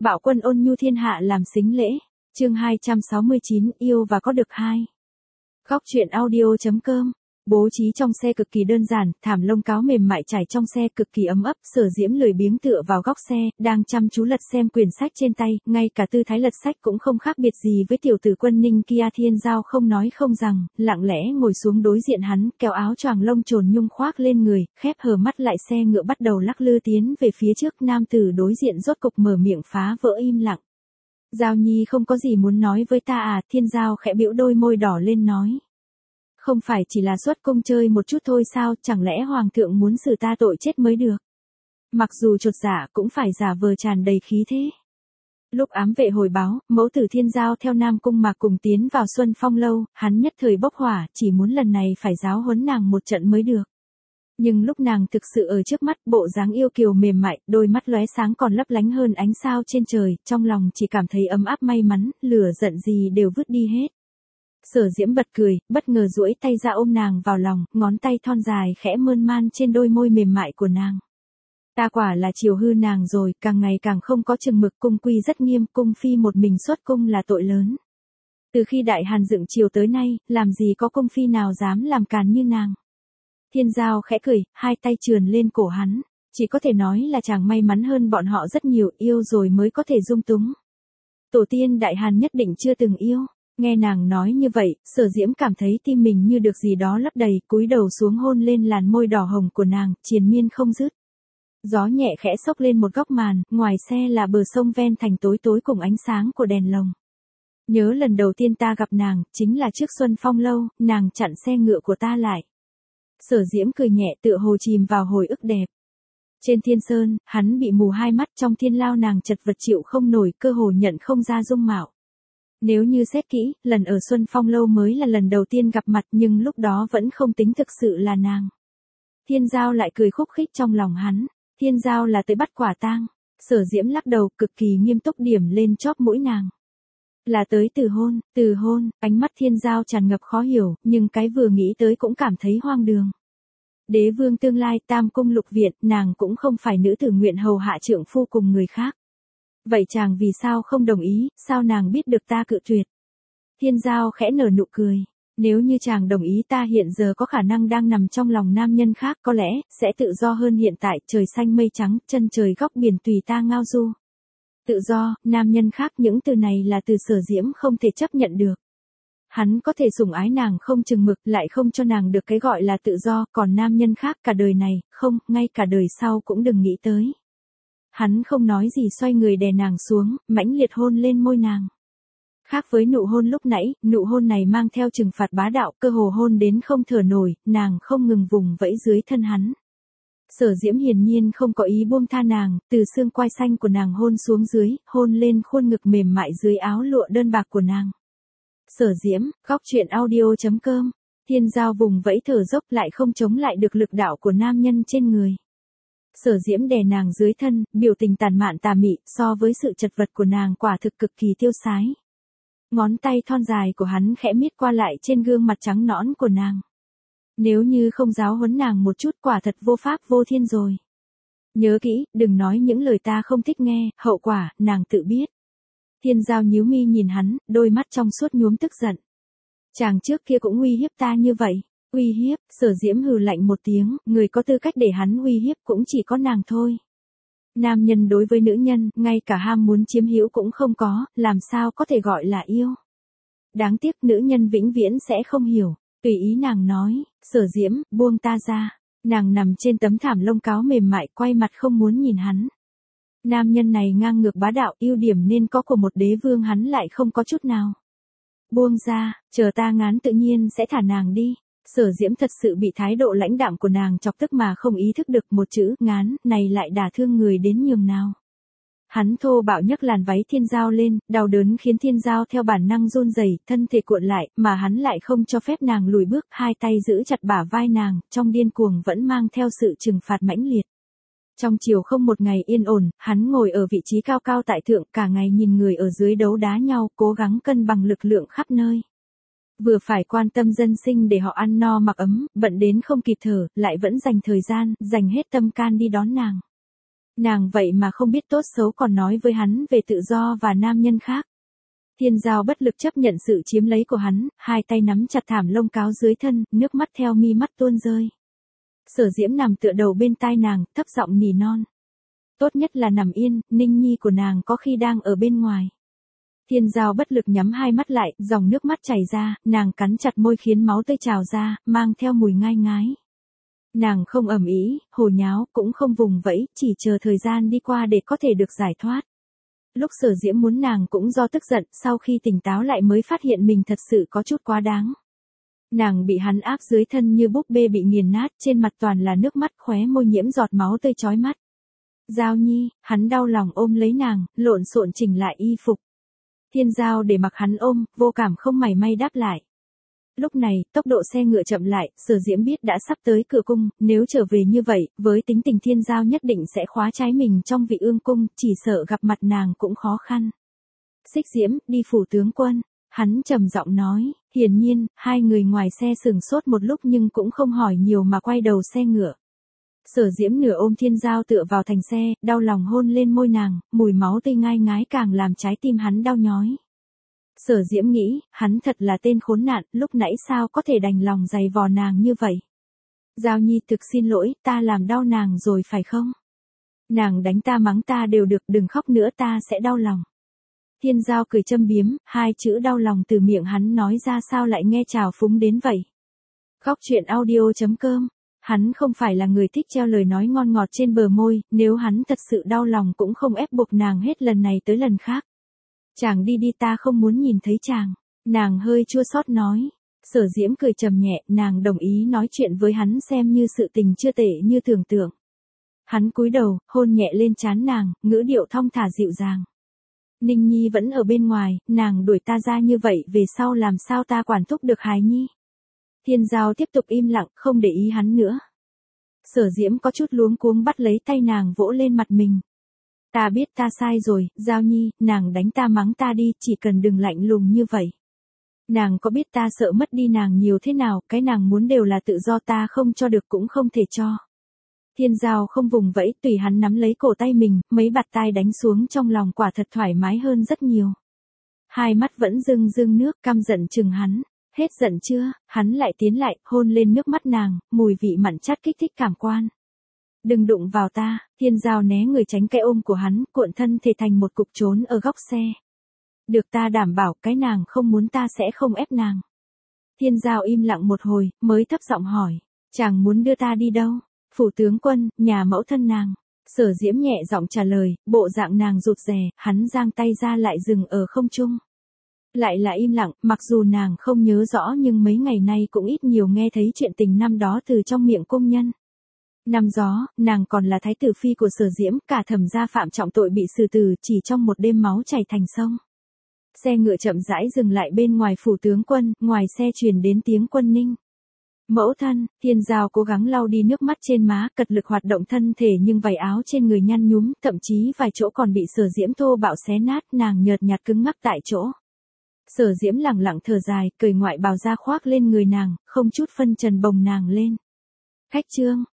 Bạo quân ôn nhu thiên hạ làm sính lễ. Chương 269, yêu và có được hai. Góc truyện audio.com. Bố trí trong xe cực kỳ đơn giản, thảm lông cáo mềm mại trải trong xe cực kỳ ấm ấp, Sở Diễm lười biếng tựa vào góc xe, đang chăm chú lật xem quyển sách trên tay, ngay cả tư thái lật sách cũng không khác biệt gì với tiểu tử Quân Ninh kia. Thiên Giao không nói không rằng, lặng lẽ ngồi xuống đối diện hắn, kéo áo choàng lông trồn nhung khoác lên người, khép hờ mắt lại. Xe ngựa bắt đầu lắc lư tiến về phía trước, nam tử đối diện rốt cục mở miệng phá vỡ im lặng. Giao Nhi không có gì muốn nói với ta à? Thiên Giao khẽ bĩu đôi môi đỏ lên nói. Không phải chỉ là xuất cung chơi một chút thôi sao, chẳng lẽ hoàng thượng muốn xử ta tội chết mới được? Mặc dù chột dạ cũng phải giả vờ tràn đầy khí thế. Lúc ám vệ hồi báo, mẫu tử Thiên Giao theo Nam Cung mà cùng tiến vào Xuân Phong lâu, hắn nhất thời bốc hỏa, chỉ muốn lần này phải giáo huấn nàng một trận mới được. Nhưng lúc nàng thực sự ở trước mắt, bộ dáng yêu kiều mềm mại, đôi mắt lóe sáng còn lấp lánh hơn ánh sao trên trời, trong lòng chỉ cảm thấy ấm áp may mắn, lửa giận gì đều vứt đi hết. Sở Diễm bật cười, bất ngờ duỗi tay ra ôm nàng vào lòng, ngón tay thon dài khẽ mơn man trên đôi môi mềm mại của nàng. Ta quả là chiều hư nàng rồi, càng ngày càng không có chừng mực, cung quy rất nghiêm, cung phi một mình xuất cung là tội lớn. Từ khi Đại Hàn dựng triều tới nay, làm gì có cung phi nào dám làm càn như nàng. Thiên Giao khẽ cười, hai tay trườn lên cổ hắn, chỉ có thể nói là chàng may mắn hơn bọn họ rất nhiều, yêu rồi mới có thể dung túng. Tổ tiên Đại Hàn nhất định chưa từng yêu. Nghe nàng nói như vậy, Sở Diễm cảm thấy tim mình như được gì đó lấp đầy, cúi đầu xuống hôn lên làn môi đỏ hồng của nàng, triền miên không dứt. Gió nhẹ khẽ xốc lên một góc màn, ngoài xe là bờ sông ven thành tối tối cùng ánh sáng của đèn lồng. Nhớ lần đầu tiên ta gặp nàng, chính là trước Xuân Phong lâu, nàng chặn xe ngựa của ta lại. Sở Diễm cười nhẹ tựa hồ chìm vào hồi ức đẹp. Trên Thiên Sơn, hắn bị mù hai mắt, trong thiên lao nàng chật vật chịu không nổi, cơ hồ nhận không ra dung mạo. Nếu như xét kỹ, lần ở Xuân Phong lâu mới là lần đầu tiên gặp mặt, nhưng lúc đó vẫn không tính thực sự là nàng. Thiên Giao lại cười khúc khích trong lòng hắn. Thiên Giao là tới bắt quả tang. Sở Diễm lắc đầu, cực kỳ nghiêm túc điểm lên chóp mũi nàng. Là tới từ hôn, ánh mắt Thiên Giao tràn ngập khó hiểu, nhưng cái vừa nghĩ tới cũng cảm thấy hoang đường. Đế vương tương lai, tam cung lục viện, nàng cũng không phải nữ tử nguyện hầu hạ trượng phu cùng người khác. Vậy chàng vì sao không đồng ý, sao nàng biết được ta cự tuyệt? Thiên Giao khẽ nở nụ cười. Nếu như chàng đồng ý, ta hiện giờ có khả năng đang nằm trong lòng nam nhân khác, có lẽ sẽ tự do hơn hiện tại, trời xanh mây trắng, chân trời góc biển tùy ta ngao du. Tự do, nam nhân khác, những từ này là từ Sở Diễm không thể chấp nhận được. Hắn có thể sủng ái nàng không chừng mực, lại không cho nàng được cái gọi là tự do, còn nam nhân khác cả đời này, không, ngay cả đời sau cũng đừng nghĩ tới. Hắn không nói gì, xoay người đè nàng xuống, mãnh liệt hôn lên môi nàng. Khác với nụ hôn lúc nãy, nụ hôn này mang theo trừng phạt bá đạo, cơ hồ hôn đến không thở nổi, nàng không ngừng vùng vẫy dưới thân hắn. Sở Diễm hiển nhiên không có ý buông tha nàng, từ xương quai xanh của nàng hôn xuống dưới, hôn lên khuôn ngực mềm mại dưới áo lụa đơn bạc của nàng. Sở Diễm, góc truyện audio.com. Thiên Giao vùng vẫy thở dốc, lại không chống lại được lực đạo của nam nhân trên người. Sở Diễm đè nàng dưới thân, biểu tình tàn mạn tà mị, so với sự chật vật của nàng quả thực cực kỳ tiêu sái. Ngón tay thon dài của hắn khẽ miết qua lại trên gương mặt trắng nõn của nàng. Nếu như không giáo huấn nàng một chút, quả thật vô pháp vô thiên rồi. Nhớ kỹ, đừng nói những lời ta không thích nghe, hậu quả, nàng tự biết. Thiên Giao nhíu mi nhìn hắn, đôi mắt trong suốt nhuốm tức giận. Chàng trước kia cũng uy hiếp ta như vậy. Uy hiếp? Sở Diễm hừ lạnh một tiếng, người có tư cách để hắn uy hiếp cũng chỉ có nàng thôi. Nam nhân đối với nữ nhân, ngay cả ham muốn chiếm hữu cũng không có, làm sao có thể gọi là yêu. Đáng tiếc nữ nhân vĩnh viễn sẽ không hiểu. Tùy ý nàng nói. Sở Diễm, buông ta ra. Nàng nằm trên tấm thảm lông cáo mềm mại, quay mặt không muốn nhìn hắn. Nam nhân này ngang ngược bá đạo, ưu điểm nên có của một đế vương hắn lại không có chút nào. Buông ra, chờ ta ngán tự nhiên sẽ thả nàng đi. Sở Diễm thật sự bị thái độ lãnh đạm của nàng chọc tức mà không ý thức được một chữ ngán này lại đả thương người đến nhường nào. Hắn thô bạo nhấc làn váy Thiên Giao lên, đau đớn khiến Thiên Giao theo bản năng run rẩy, thân thể cuộn lại, mà hắn lại không cho phép nàng lùi bước, hai tay giữ chặt bả vai nàng, trong điên cuồng vẫn mang theo sự trừng phạt mãnh liệt. Trong chiều không một ngày yên ổn, hắn ngồi ở vị trí cao cao tại thượng, cả ngày nhìn người ở dưới đấu đá nhau, cố gắng cân bằng lực lượng khắp nơi. Vừa phải quan tâm dân sinh để họ ăn no mặc ấm, bận đến không kịp thở, lại vẫn dành thời gian, dành hết tâm can đi đón nàng. Nàng vậy mà không biết tốt xấu còn nói với hắn về tự do và nam nhân khác. Thiên Giao bất lực chấp nhận sự chiếm lấy của hắn, hai tay nắm chặt thảm lông cáo dưới thân, nước mắt theo mi mắt tuôn rơi. Sở Diễm nằm tựa đầu bên tai nàng, thấp giọng nỉ non. Tốt nhất là nằm yên, Ninh Nhi của nàng có khi đang ở bên ngoài. Thiên Giao bất lực nhắm hai mắt lại, dòng nước mắt chảy ra, nàng cắn chặt môi khiến máu tươi trào ra, mang theo mùi ngai ngái. Nàng không ầm ĩ, hồ nháo, cũng không vùng vẫy, chỉ chờ thời gian đi qua để có thể được giải thoát. Lúc Sở Diễm muốn nàng cũng do tức giận, sau khi tỉnh táo lại mới phát hiện mình thật sự có chút quá đáng. Nàng bị hắn áp dưới thân như búp bê bị nghiền nát, trên mặt toàn là nước mắt, khóe môi nhiễm giọt máu tươi chói mắt. Giao Nhi, hắn đau lòng ôm lấy nàng, lộn xộn chỉnh lại y phục. Thiên Giao để mặc hắn ôm, vô cảm không mảy may đáp lại. Lúc này, tốc độ xe ngựa chậm lại, Sở Diễm biết đã sắp tới cửa cung, nếu trở về như vậy, với tính tình Thiên Giao nhất định sẽ khóa trái mình trong Vị Ương cung, chỉ sợ gặp mặt nàng cũng khó khăn. Xích Diễm, đi phủ tướng quân. Hắn trầm giọng nói, hiển nhiên, hai người ngoài xe sừng sốt một lúc nhưng cũng không hỏi nhiều mà quay đầu xe ngựa. Sở Diễm nửa ôm Thiên Giao tựa vào thành xe, đau lòng hôn lên môi nàng, mùi máu tươi ngai ngái càng làm trái tim hắn đau nhói. Sở Diễm nghĩ, hắn thật là tên khốn nạn, lúc nãy sao có thể đành lòng giày vò nàng như vậy. Giao Nhi thực xin lỗi, ta làm đau nàng rồi phải không? Nàng đánh ta mắng ta đều được, đừng khóc nữa ta sẽ đau lòng. Thiên Giao cười châm biếm, hai chữ đau lòng từ miệng hắn nói ra sao lại nghe trào phúng đến vậy. Khóc chuyện audio.com. Hắn không phải là người thích treo lời nói ngon ngọt trên bờ môi, nếu hắn thật sự đau lòng cũng không ép buộc nàng hết lần này tới lần khác. Chàng đi đi ta không muốn nhìn thấy chàng. Nàng hơi chua xót nói. Sở Diễm cười trầm nhẹ, nàng đồng ý nói chuyện với hắn xem như sự tình chưa tệ như tưởng tượng. Hắn cúi đầu, hôn nhẹ lên trán nàng, ngữ điệu thong thả dịu dàng. Ninh Nhi vẫn ở bên ngoài, nàng đuổi ta ra như vậy về sau làm sao ta quản thúc được hài nhi. Thiên Giao tiếp tục im lặng, không để ý hắn nữa. Sở Diễm có chút luống cuống bắt lấy tay nàng vỗ lên mặt mình. Ta biết ta sai rồi, Giao Nhi, nàng đánh ta mắng ta đi, chỉ cần đừng lạnh lùng như vậy. Nàng có biết ta sợ mất đi nàng nhiều thế nào, cái nàng muốn đều là tự do ta không cho được cũng không thể cho. Thiên Giao không vùng vẫy, tùy hắn nắm lấy cổ tay mình, mấy bạt tai đánh xuống trong lòng quả thật thoải mái hơn rất nhiều. Hai mắt vẫn rưng rưng nước, căm giận chừng hắn. Hết giận chưa, hắn lại tiến lại, hôn lên nước mắt nàng, mùi vị mặn chát kích thích cảm quan. Đừng đụng vào ta, Thiên Giao né người tránh cái ôm của hắn, cuộn thân thể thành một cục trốn ở góc xe. Được ta đảm bảo cái nàng không muốn ta sẽ không ép nàng. Thiên Giao im lặng một hồi, mới thấp giọng hỏi, chàng muốn đưa ta đi đâu? Phủ tướng quân, nhà mẫu thân nàng. Sở Diễm nhẹ giọng trả lời, bộ dạng nàng rụt rè, hắn giang tay ra lại dừng ở không trung. Lại là im lặng, mặc dù nàng không nhớ rõ nhưng mấy ngày nay cũng ít nhiều nghe thấy chuyện tình năm đó từ trong miệng cung nhân. Năm đó, nàng còn là thái tử phi của Sở Diễm, cả Thẩm gia phạm trọng tội bị xử tử chỉ trong một đêm máu chảy thành sông. Xe ngựa chậm rãi dừng lại bên ngoài phủ tướng quân, ngoài xe truyền đến tiếng quân ninh. Mẫu thân, Thiên Giao cố gắng lau đi nước mắt trên má, cật lực hoạt động thân thể nhưng vải áo trên người nhăn nhúm, thậm chí vài chỗ còn bị Sở Diễm thô bạo xé nát, nàng nhợt nhạt cứng ngắc tại chỗ. Sở Diễm lẳng lặng thở dài, cởi ngoại bào ra khoác lên người nàng, không chút phân trần bồng nàng lên. Khách trương,